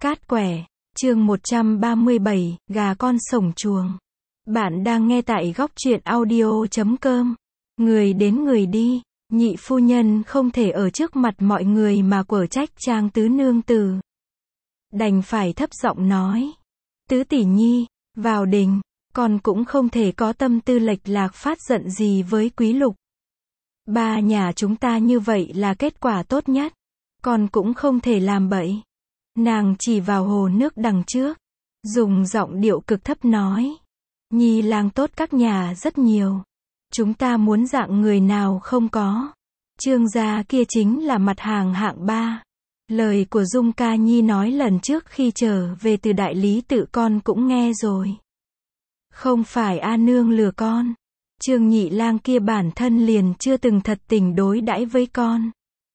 Cát quẻ, chương 137, gà con sổng chuồng. Bạn đang nghe tại góc truyện audio.com. Người đến người đi, nhị phu nhân không thể ở trước mặt mọi người mà quở trách Trang tứ nương tử. Đành phải thấp giọng nói. Tứ tỷ nhi, vào đình, con cũng không thể có tâm tư lệch lạc phát giận gì với Quý Lục. Ba nhà chúng ta như vậy là kết quả tốt nhất. Con cũng không thể làm bậy. Nàng chỉ vào hồ nước đằng trước, dùng giọng điệu cực thấp nói. Nhi lang tốt các nhà rất nhiều. Chúng ta muốn dạng người nào không có. Trương gia kia chính là mặt hàng hạng ba. Lời của Dung Ca Nhi nói lần trước khi trở về từ đại lý tự con cũng nghe rồi. Không phải A nương lừa con. Trương nhị lang kia bản thân liền chưa từng thật tình đối đãi với con.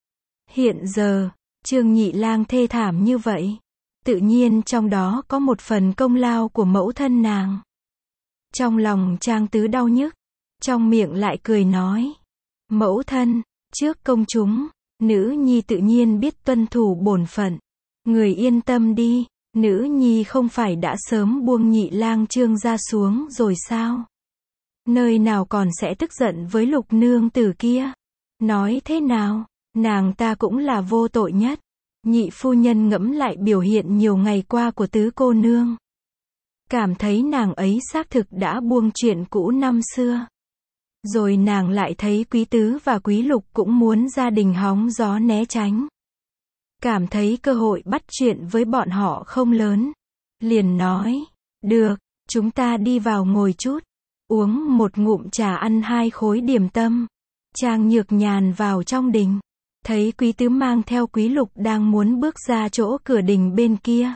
Hiện giờ, Trương nhị lang thê thảm như vậy, tự nhiên trong đó có một phần công lao của mẫu thân nàng. Trong lòng Trang tứ đau nhức, trong miệng lại cười nói. Mẫu thân, trước công chúng, nữ nhi tự nhiên biết tuân thủ bổn phận. Người yên tâm đi, nữ nhi không phải đã sớm buông nhị lang Trương ra xuống rồi sao? Nơi nào còn sẽ tức giận với Lục nương tử kia? Nói thế nào, nàng ta cũng là vô tội nhất. Nhị phu nhân ngẫm lại biểu hiện nhiều ngày qua của tứ cô nương. Cảm thấy nàng ấy xác thực đã buông chuyện cũ năm xưa. Rồi nàng lại thấy Quý tứ và Quý Lục cũng muốn gia đình hóng gió né tránh. Cảm thấy cơ hội bắt chuyện với bọn họ không lớn. Liền nói, được, chúng ta đi vào ngồi chút. Uống một ngụm trà ăn hai khối điểm tâm. Trang Nhược Nhàn vào trong đình. Thấy Quý tứ mang theo Quý Lục đang muốn bước ra chỗ cửa đình bên kia.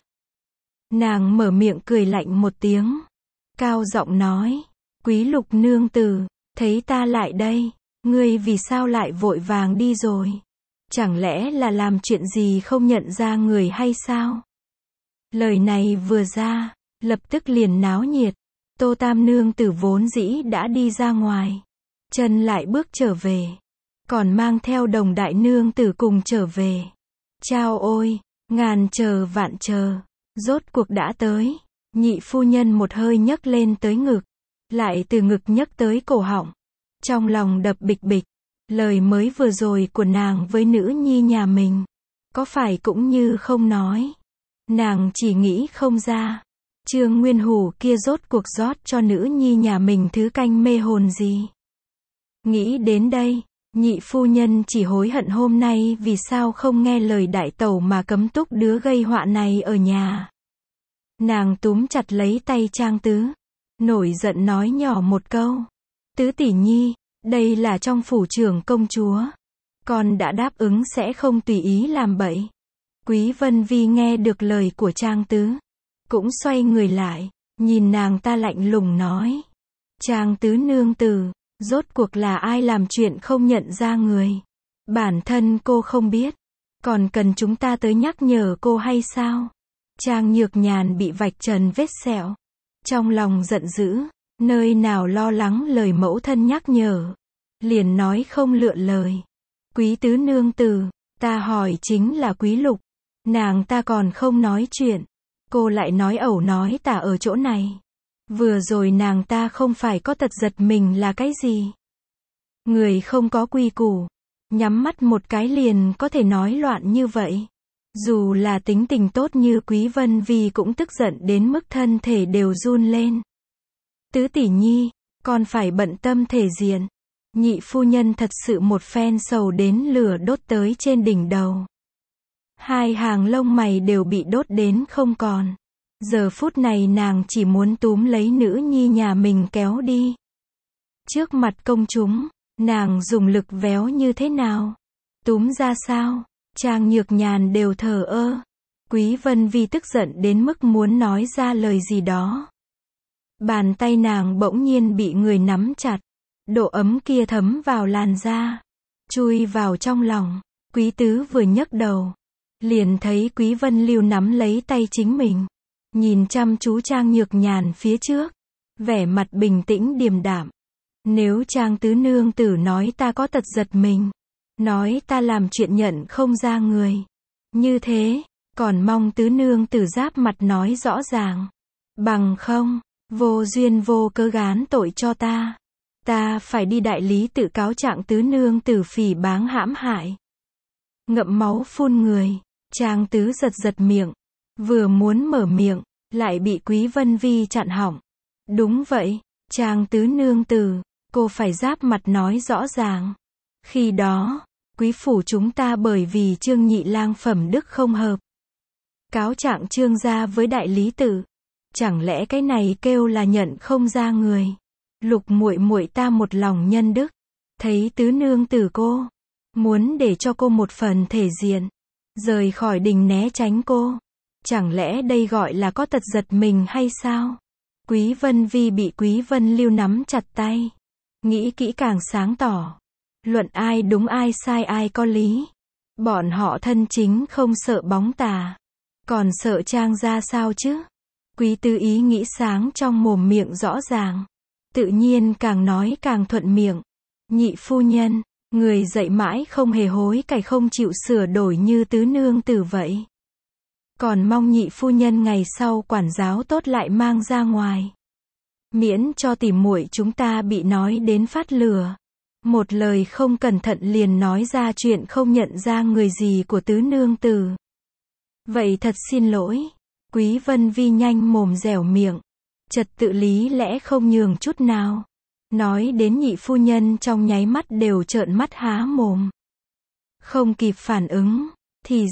Nàng mở miệng cười lạnh một tiếng. Cao giọng nói. Quý Lục nương tử, thấy ta lại đây, ngươi vì sao lại vội vàng đi rồi? Chẳng lẽ là làm chuyện gì không nhận ra người hay sao? Lời này vừa ra, lập tức liền náo nhiệt. Tô Tam nương tử vốn dĩ đã đi ra ngoài. Chân lại bước trở về. Còn mang theo Đồng đại nương tử cùng trở về. Chao ôi, ngàn chờ vạn chờ. Rốt cuộc đã tới. Nhị phu nhân một hơi nhấc lên tới ngực. Lại từ ngực nhấc tới cổ họng. Trong lòng đập bịch bịch. Lời mới vừa rồi của nàng với nữ nhi nhà mình. Có phải cũng như không nói. Nàng chỉ nghĩ không ra. Trương Nguyên Hủ kia rốt cuộc rót cho nữ nhi nhà mình thứ canh mê hồn gì. Nghĩ đến đây, nhị phu nhân chỉ hối hận hôm nay vì sao không nghe lời đại tẩu mà cấm túc đứa gây họa này ở nhà. Nàng túm chặt lấy tay Trang tứ, nổi giận nói nhỏ một câu. Tứ tỷ nhi, đây là trong phủ trưởng công chúa. Con đã đáp ứng sẽ không tùy ý làm bậy. Quý Vân Vi nghe được lời của Trang tứ, cũng xoay người lại, nhìn nàng ta lạnh lùng nói. Trang tứ nương tử, rốt cuộc là ai làm chuyện không nhận ra người? Bản thân cô không biết, còn cần chúng ta tới nhắc nhở cô hay sao? Trang Nhược Nhàn bị vạch trần vết sẹo. Trong lòng giận dữ, nơi nào lo lắng lời mẫu thân nhắc nhở. Liền nói không lựa lời. Quý tứ nương tử, ta hỏi chính là Quý Lục. Nàng ta còn không nói chuyện. Cô lại nói ẩu nói tả ở chỗ này. Vừa rồi nàng ta không phải có tật giật mình là cái gì? Người không có quy củ, nhắm mắt một cái liền có thể nói loạn như vậy. Dù là tính tình tốt như Quý Vân Vi cũng tức giận đến mức thân thể đều run lên. Tứ tỷ nhi, con phải bận tâm thể diện. Nhị phu nhân thật sự một phen sầu đến lửa đốt tới trên đỉnh đầu. Hai hàng lông mày đều bị đốt đến không còn. Giờ phút này nàng chỉ muốn túm lấy nữ nhi nhà mình kéo đi. Trước mặt công chúng, nàng dùng lực véo như thế nào? Túm ra sao? Trang Nhược Nhàn đều thờ ơ. Quý Vân Vi tức giận đến mức muốn nói ra lời gì đó. Bàn tay nàng bỗng nhiên bị người nắm chặt. Độ ấm kia thấm vào làn da, chui vào trong lòng. Quý tứ vừa nhấc đầu, liền thấy Quý Vân Lưu nắm lấy tay chính mình. Nhìn chăm chú Trang Nhược Nhàn phía trước, vẻ mặt bình tĩnh điềm đạm. Nếu Trang tứ nương tử nói ta có tật giật mình, nói ta làm chuyện nhận không ra người, như thế, Còn mong tứ nương tử giáp mặt nói rõ ràng. Bằng không, vô duyên vô cớ gán tội cho ta. Ta phải đi đại lý tự cáo trạng tứ nương tử phỉ báng hãm hại. Ngậm máu phun người, Trang Tứ giật giật miệng. Vừa muốn mở miệng, lại bị Quý Vân Vi chặn họng. Đúng vậy, Trang Tứ nương tử, cô phải giáp mặt nói rõ ràng. Khi đó, quý phủ chúng ta bởi vì Trương Nhị Lang phẩm đức không hợp. Cáo trạng Trương gia với đại lý tự. Chẳng lẽ cái này kêu là nhận không ra người. Lục muội muội ta một lòng nhân đức. Thấy tứ nương tử cô. Muốn để cho cô một phần thể diện. Rời khỏi đình né tránh cô. Chẳng lẽ đây gọi là có tật giật mình hay sao? Quý Vân Vi bị Quý Vân Lưu nắm chặt tay. Nghĩ kỹ càng sáng tỏ. Luận ai đúng ai sai ai có lý. Bọn họ thân chính không sợ bóng tà. Còn sợ Trang gia sao chứ? Quý Tư ý nghĩ sáng trong mồm miệng rõ ràng. Tự nhiên càng nói càng thuận miệng. Nhị phu nhân, người dạy mãi không hề hối cải không chịu sửa đổi như tứ nương tử vậy. Còn mong nhị phu nhân ngày sau quản giáo tốt lại mang ra ngoài. Miễn cho tỉ muội chúng ta bị nói đến phát lửa. Một lời không cẩn thận liền nói ra chuyện không nhận ra người gì của tứ nương tử. Vậy thật xin lỗi. Quý Vân Vi nhanh mồm dẻo miệng. Trật tự lý lẽ không nhường chút nào. Nói đến nhị phu nhân trong nháy mắt đều trợn mắt há mồm. Không kịp phản ứng. Thì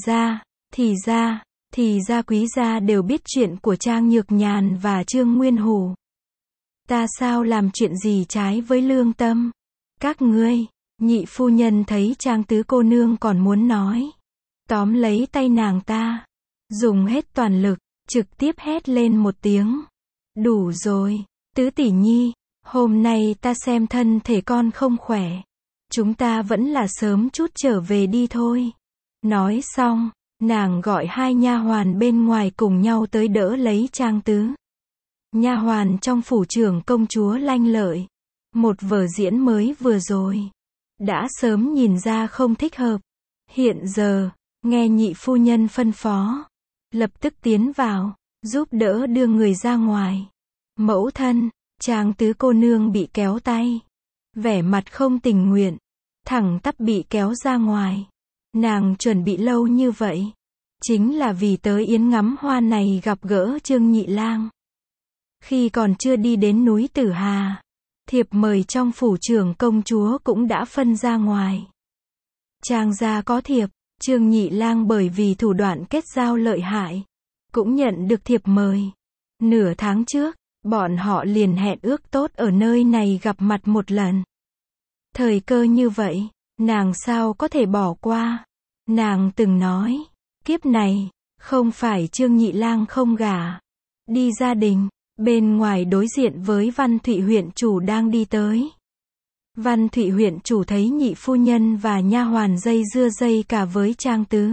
ra quý gia đều biết chuyện của Trang Nhược Nhàn và Trương Nguyên Hủ. Ta sao làm chuyện gì trái với lương tâm? Các ngươi, nhị phu nhân thấy Trang Tứ cô nương còn muốn nói. Tóm lấy tay nàng ta. Dùng hết toàn lực, trực tiếp hét lên một tiếng. Đủ rồi, Tứ tỷ nhi, hôm nay ta xem thân thể con không khỏe. Chúng ta vẫn là sớm chút trở về đi thôi. Nói xong, nàng gọi hai nha hoàn bên ngoài cùng nhau tới đỡ lấy Trang Tứ. Nha hoàn trong phủ trưởng công chúa Lanh Lợi. Một vở diễn mới vừa rồi. Đã sớm nhìn ra không thích hợp. Hiện giờ, nghe nhị phu nhân phân phó. Lập tức tiến vào, giúp đỡ đưa người ra ngoài. Mẫu thân, Trang Tứ cô nương bị kéo tay. Vẻ mặt không tình nguyện. Thẳng tắp bị kéo ra ngoài. Nàng chuẩn bị lâu như vậy. Chính là vì tới yến ngắm hoa này gặp gỡ Trương Nhị Lang. Khi còn chưa đi đến núi Tử Hà. Thiệp mời trong phủ trưởng công chúa cũng đã phân ra ngoài. Trang gia có thiệp, Trương Nhị Lang bởi vì thủ đoạn kết giao lợi hại. Cũng nhận được thiệp mời. Nửa tháng trước, bọn họ liền hẹn ước tốt ở nơi này gặp mặt một lần. Thời cơ như vậy, nàng sao có thể bỏ qua. Nàng từng nói, kiếp này, không phải Trương Nhị Lang không gả. Đi gia đình, bên ngoài đối diện với Văn Thụy huyện chủ đang đi tới. Văn Thụy huyện chủ thấy nhị phu nhân và nha hoàn dây dưa dây cả với Trang Tứ.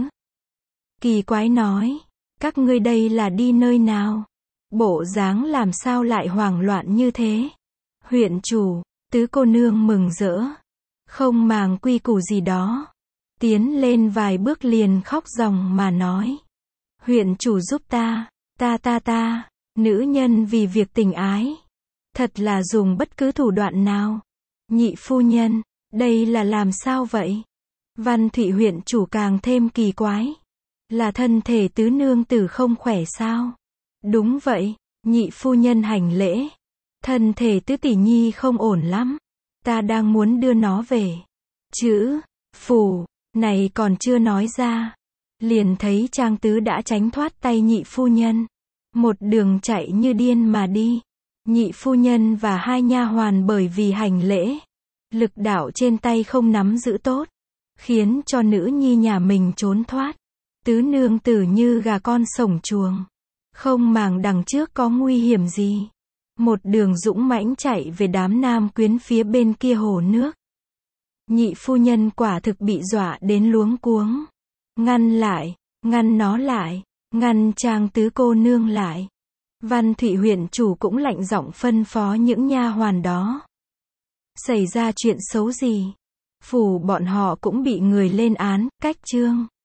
Kỳ quái nói, các ngươi đây là đi nơi nào? Bộ dáng làm sao lại hoảng loạn như thế? Huyện chủ, Tứ cô nương mừng rỡ. Không màng quy củ gì đó. Tiến lên vài bước liền khóc ròng mà nói. Huyện chủ giúp ta, nữ nhân vì việc tình ái. Thật là dùng bất cứ thủ đoạn nào. Nhị phu nhân, đây là làm sao vậy? Văn Thụy huyện chủ càng thêm kỳ quái. Là thân thể tứ nương tử không khỏe sao? Đúng vậy, nhị phu nhân hành lễ. Thân thể tứ tỷ nhi không ổn lắm. Ta đang muốn đưa nó về. Chữ, phủ, này còn chưa nói ra. Liền thấy Trang Tứ đã tránh thoát tay nhị phu nhân. Một đường chạy như điên mà đi. Nhị phu nhân và hai nha hoàn bởi vì hành lễ. Lực đạo trên tay không nắm giữ tốt. Khiến cho nữ nhi nhà mình trốn thoát. Tứ nương tử như gà con sổng chuồng. Không màng đằng trước có nguy hiểm gì. Một đường dũng mãnh chạy về đám nam quyến phía bên kia hồ nước. Nhị phu nhân quả thực bị dọa đến luống cuống. Ngăn lại, ngăn nó lại, ngăn Trang Tứ cô nương lại. Văn Thụy huyện chủ cũng lạnh giọng phân phó những nha hoàn đó. Xảy ra chuyện xấu gì? Phủ bọn họ cũng bị người lên án, cách trương.